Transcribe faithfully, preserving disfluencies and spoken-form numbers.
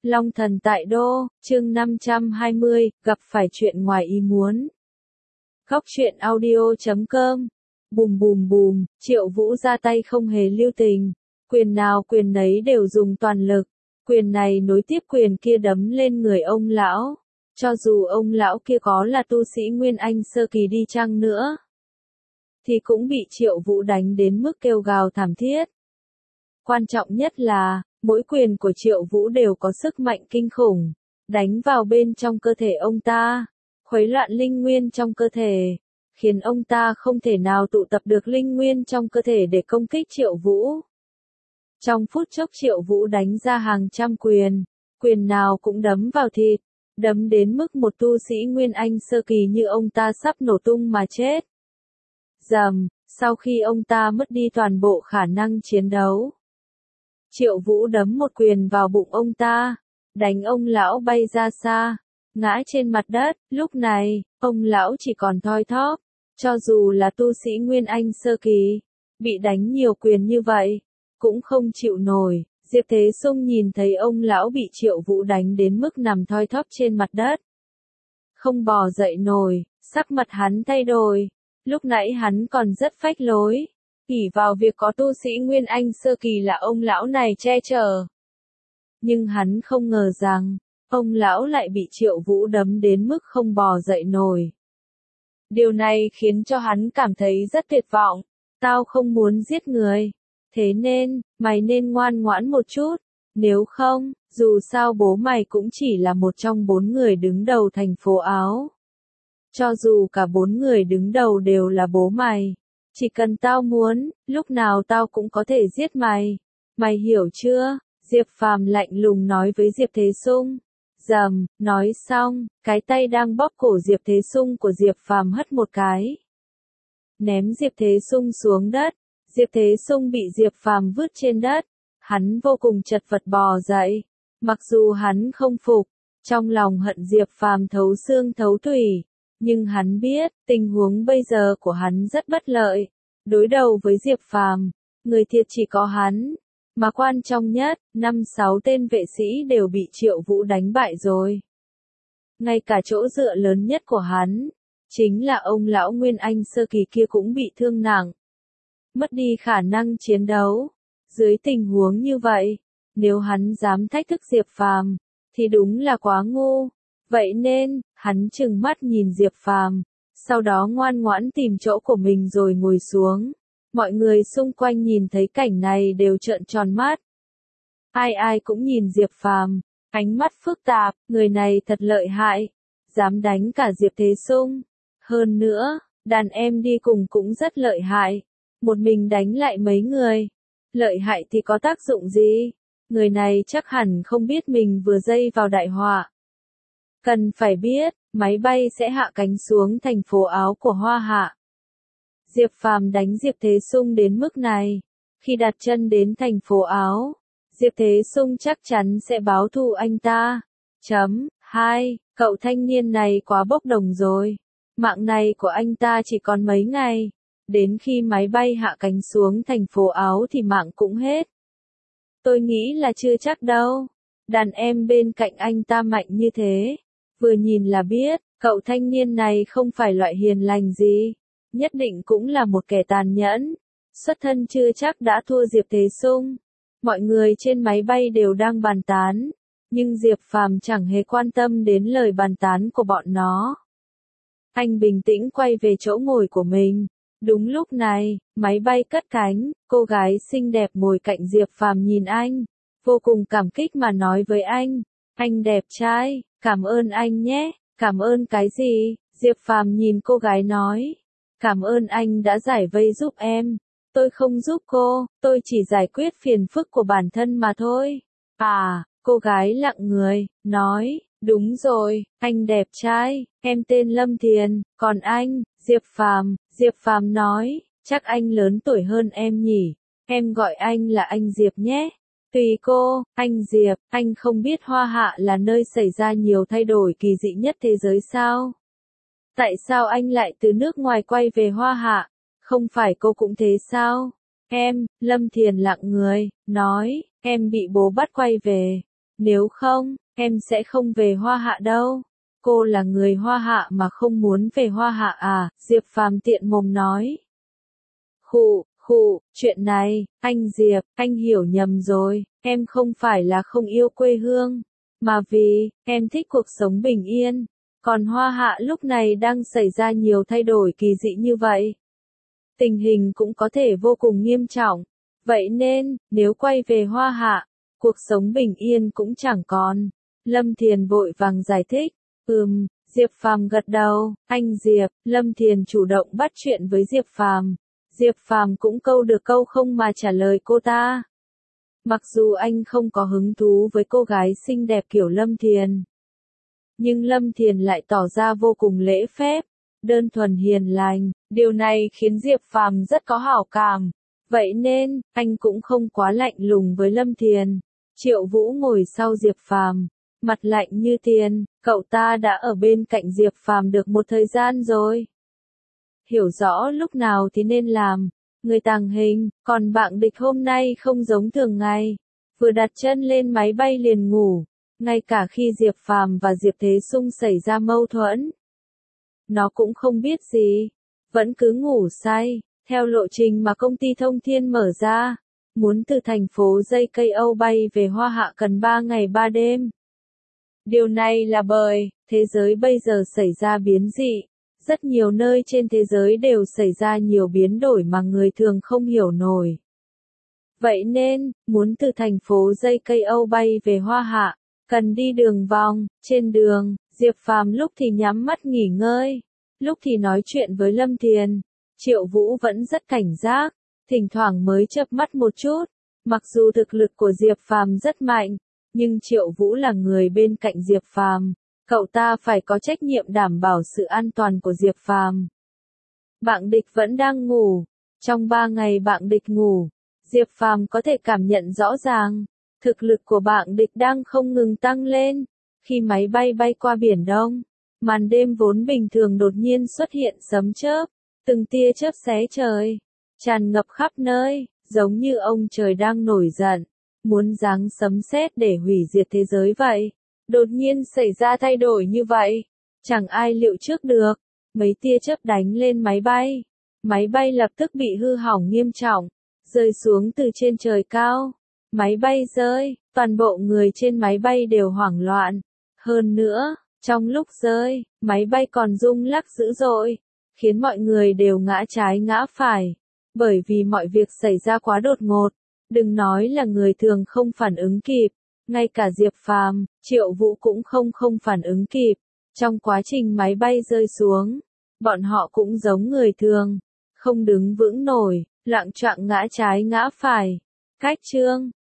Long thần tại đô, chương năm trăm hai mươi, gặp phải chuyện ngoài ý muốn. Góc truyện audio chấm com. Bùm bùm bùm, Triệu Vũ ra tay không hề lưu tình. Quyền nào quyền nấy đều dùng toàn lực. Quyền này nối tiếp quyền kia đấm lên người ông lão. Cho dù ông lão kia có là tu sĩ Nguyên Anh sơ kỳ đi chăng nữa, thì cũng bị Triệu Vũ đánh đến mức kêu gào thảm thiết. Quan trọng nhất là, mỗi quyền của Triệu Vũ đều có sức mạnh kinh khủng, đánh vào bên trong cơ thể ông ta, khuấy loạn linh nguyên trong cơ thể, khiến ông ta không thể nào tụ tập được linh nguyên trong cơ thể để công kích Triệu Vũ. Trong phút chốc Triệu Vũ đánh ra hàng trăm quyền, quyền nào cũng đấm vào thịt, đấm đến mức một tu sĩ Nguyên Anh sơ kỳ như ông ta sắp nổ tung mà chết. Rầm, sau khi ông ta mất đi toàn bộ khả năng chiến đấu, Triệu Vũ đấm một quyền vào bụng ông ta, đánh ông lão bay ra xa, ngã trên mặt đất. Lúc này, ông lão chỉ còn thoi thóp, cho dù là tu sĩ Nguyên Anh sơ kỳ, bị đánh nhiều quyền như vậy, cũng không chịu nổi. Diệp Thế Sung nhìn thấy ông lão bị Triệu Vũ đánh đến mức nằm thoi thóp trên mặt đất, không bò dậy nổi, sắc mặt hắn thay đổi. Lúc nãy hắn còn rất phách lối, ỷ vào việc có tu sĩ Nguyên Anh sơ kỳ là ông lão này che chở. Nhưng hắn không ngờ rằng, ông lão lại bị Triệu Vũ đấm đến mức không bò dậy nổi. Điều này khiến cho hắn cảm thấy rất tuyệt vọng. Tao không muốn giết người, thế nên, mày nên ngoan ngoãn một chút, nếu không, dù sao bố mày cũng chỉ là một trong bốn người đứng đầu thành phố Áo. Cho dù cả bốn người đứng đầu đều là bố mày, chỉ cần tao muốn, lúc nào tao cũng có thể giết mày. Mày hiểu chưa? Diệp Phàm lạnh lùng nói với Diệp Thế Sung. Rầm, nói xong, cái tay đang bóp cổ Diệp Thế Sung của Diệp Phàm hất một cái, ném Diệp Thế Sung xuống đất. Diệp Thế Sung bị Diệp Phàm vứt trên đất, hắn vô cùng chật vật bò dậy. Mặc dù hắn không phục, trong lòng hận Diệp Phàm thấu xương thấu tủy, nhưng hắn biết, tình huống bây giờ của hắn rất bất lợi. Đối đầu với Diệp Phàm, người thiệt chỉ có hắn. Mà quan trọng nhất, năm sáu tên vệ sĩ đều bị Triệu Vũ đánh bại rồi. Ngay cả chỗ dựa lớn nhất của hắn, chính là ông lão Nguyên Anh sơ kỳ kia cũng bị thương nặng, mất đi khả năng chiến đấu. Dưới tình huống như vậy, nếu hắn dám thách thức Diệp Phàm, thì đúng là quá ngu. Vậy nên, hắn trừng mắt nhìn Diệp Phàm, sau đó ngoan ngoãn tìm chỗ của mình rồi ngồi xuống. Mọi người xung quanh nhìn thấy cảnh này đều trợn tròn mắt. Ai ai cũng nhìn Diệp Phàm, ánh mắt phức tạp, người này thật lợi hại, dám đánh cả Diệp Thế Sung. Hơn nữa, đàn em đi cùng cũng rất lợi hại, một mình đánh lại mấy người. Lợi hại thì có tác dụng gì? Người này chắc hẳn không biết mình vừa dây vào đại họa. Cần phải biết, máy bay sẽ hạ cánh xuống thành phố Áo của Hoa Hạ. Diệp Phàm đánh Diệp Thế Sung đến mức này, khi đặt chân đến thành phố Áo, Diệp Thế Sung chắc chắn sẽ báo thù anh ta. Chấm, hai, cậu thanh niên này quá bốc đồng rồi. Mạng này của anh ta chỉ còn mấy ngày, đến khi máy bay hạ cánh xuống thành phố Áo thì mạng cũng hết. Tôi nghĩ là chưa chắc đâu. Đàn em bên cạnh anh ta mạnh như thế, vừa nhìn là biết, cậu thanh niên này không phải loại hiền lành gì, nhất định cũng là một kẻ tàn nhẫn. Xuất thân chưa chắc đã thua Diệp Thế Sung. Mọi người trên máy bay đều đang bàn tán, nhưng Diệp Phàm chẳng hề quan tâm đến lời bàn tán của bọn nó. Anh bình tĩnh quay về chỗ ngồi của mình. Đúng lúc này, máy bay cất cánh, cô gái xinh đẹp ngồi cạnh Diệp Phàm nhìn anh, vô cùng cảm kích mà nói với anh, anh đẹp trai, cảm ơn anh nhé. Cảm ơn cái gì? Diệp Phàm nhìn cô gái nói, cảm ơn anh đã giải vây giúp em. Tôi không giúp cô, tôi chỉ giải quyết phiền phức của bản thân mà thôi. À, cô gái lặng người, nói, đúng rồi, anh đẹp trai, em tên Lâm Thiền, còn anh, Diệp Phàm. Diệp Phàm nói, chắc anh lớn tuổi hơn em nhỉ, em gọi anh là anh Diệp nhé. Tùy cô, anh Diệp, anh không biết Hoa Hạ là nơi xảy ra nhiều thay đổi kỳ dị nhất thế giới sao? Tại sao anh lại từ nước ngoài quay về Hoa Hạ? Không phải cô cũng thế sao? Em, Lâm Thiền lặng người, nói, em bị bố bắt quay về. Nếu không, em sẽ không về Hoa Hạ đâu. Cô là người Hoa Hạ mà không muốn về Hoa Hạ à? Diệp Phàm tiện mồm nói. Khụ, khụ, chuyện này, anh Diệp, anh hiểu nhầm rồi, em không phải là không yêu quê hương, mà vì, em thích cuộc sống bình yên, còn Hoa Hạ lúc này đang xảy ra nhiều thay đổi kỳ dị như vậy. Tình hình cũng có thể vô cùng nghiêm trọng, vậy nên, nếu quay về Hoa Hạ, cuộc sống bình yên cũng chẳng còn. Lâm Thiền vội vàng giải thích, ừm, Diệp Phàm gật đầu, anh Diệp, Lâm Thiền chủ động bắt chuyện với Diệp Phàm. Diệp Phàm cũng câu được câu không mà trả lời cô ta. Mặc dù anh không có hứng thú với cô gái xinh đẹp kiểu Lâm Thiền, nhưng Lâm Thiền lại tỏ ra vô cùng lễ phép, đơn thuần hiền lành, điều này khiến Diệp Phàm rất có hảo cảm. Vậy nên, anh cũng không quá lạnh lùng với Lâm Thiền. Triệu Vũ ngồi sau Diệp Phàm, mặt lạnh như tiền, cậu ta đã ở bên cạnh Diệp Phàm được một thời gian rồi. Hiểu rõ lúc nào thì nên làm. Người tàng hình, còn bạn địch hôm nay không giống thường ngày. Vừa đặt chân lên máy bay liền ngủ, ngay cả khi Diệp Phàm và Diệp Thế Sung xảy ra mâu thuẫn. Nó cũng không biết gì, vẫn cứ ngủ say, theo lộ trình mà công ty Thông Thiên mở ra. Muốn từ thành phố Dây Cây Âu bay về Hoa Hạ cần ba ngày ba đêm. Điều này là bởi, thế giới bây giờ xảy ra biến dị. Rất nhiều nơi trên thế giới đều xảy ra nhiều biến đổi mà người thường không hiểu nổi. Vậy nên, muốn từ thành phố Dây Cây Âu bay về Hoa Hạ, cần đi đường vòng. Trên đường, Diệp Phàm lúc thì nhắm mắt nghỉ ngơi, lúc thì nói chuyện với Lâm Thiền. Triệu Vũ vẫn rất cảnh giác, thỉnh thoảng mới chớp mắt một chút. Mặc dù thực lực của Diệp Phàm rất mạnh, nhưng Triệu Vũ là người bên cạnh Diệp Phàm. Cậu ta phải có trách nhiệm đảm bảo sự an toàn của Diệp Phàm. Bạn địch vẫn đang ngủ. Trong ba ngày bạn địch ngủ, Diệp Phàm có thể cảm nhận rõ ràng, thực lực của bạn địch đang không ngừng tăng lên. Khi máy bay bay qua Biển Đông, màn đêm vốn bình thường đột nhiên xuất hiện sấm chớp, từng tia chớp xé trời, tràn ngập khắp nơi, giống như ông trời đang nổi giận, muốn giáng sấm sét để hủy diệt thế giới vậy. Đột nhiên xảy ra thay đổi như vậy, chẳng ai liệu trước được. Mấy tia chớp đánh lên máy bay, máy bay lập tức bị hư hỏng nghiêm trọng, rơi xuống từ trên trời cao. Máy bay rơi, toàn bộ người trên máy bay đều hoảng loạn. Hơn nữa, trong lúc rơi, máy bay còn rung lắc dữ dội, khiến mọi người đều ngã trái ngã phải, bởi vì mọi việc xảy ra quá đột ngột, đừng nói là người thường không phản ứng kịp. Ngay cả Diệp Phàm, Triệu Vũ cũng không không phản ứng kịp. Trong quá trình máy bay rơi xuống, bọn họ cũng giống người thường, không đứng vững nổi, loạng choạng ngã trái ngã phải. Cách chương